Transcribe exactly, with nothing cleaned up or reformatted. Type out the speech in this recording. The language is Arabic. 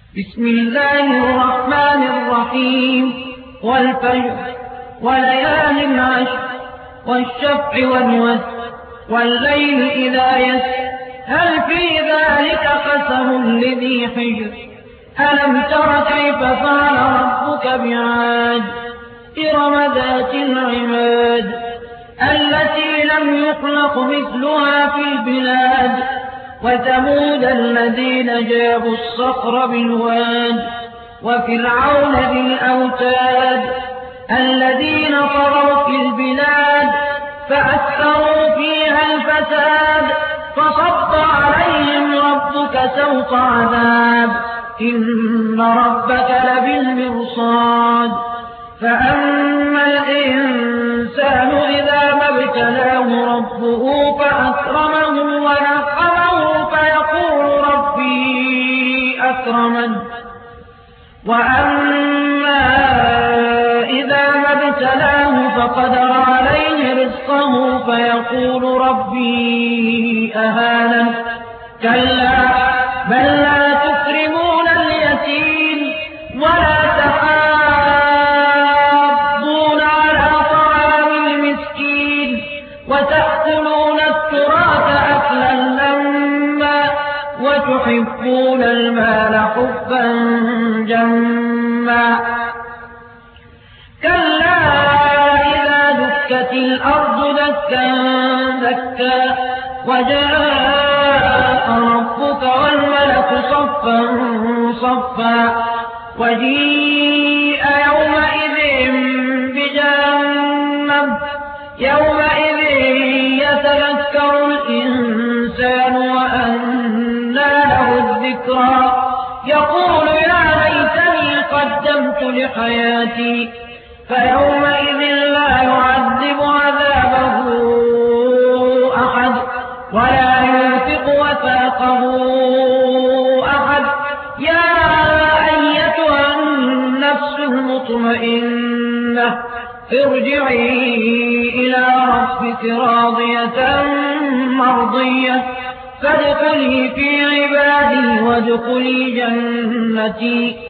بسم الله الرحمن الرحيم والفجر وليال عشر والشفع والوتر والليل إذا يسر هل في ذلك قسم لذي حجر ألم تر كيف فعل ربك بعاد إرم ذات العماد التي لم يخلق مثلها في البلاد وثمود الذين جابوا الصخر بالواد وفرعون ذي الأوتاد الذين طغوا في البلاد فأكثروا فيها الفساد فصب عليهم ربك سوط عذاب إن ربك لبالمرصاد فأما الإنسان إذا ما ابتلاه ربه فأكرمه ونعمه فيقول ربي أكرمن وأما إذا ما ابتلاه فقدر عليه رزقه فيقول ربي أهانن كلا بل لا تكرمون اليتيم ولا تحاضون على طعام المسكين وتأكلون التراث أكلا لما وتحبون المال حبا جما كلا إذا دكت الأرض دكا دكا وجاء ربك والملك صفا صفا وجيء يومئذ بجهنم يومئذ يتذكر الإنسان وأنى له الذكرى يقول يا ليتني قدمت لحياتي فيومئذ لا يعذب عذابه أحد ولا يوثق وثاقه أحد يا أيتها النفس المطمئنة ارجعي إلى ربك راضية مرضية فادخلي في عبادي وادخلي جنتي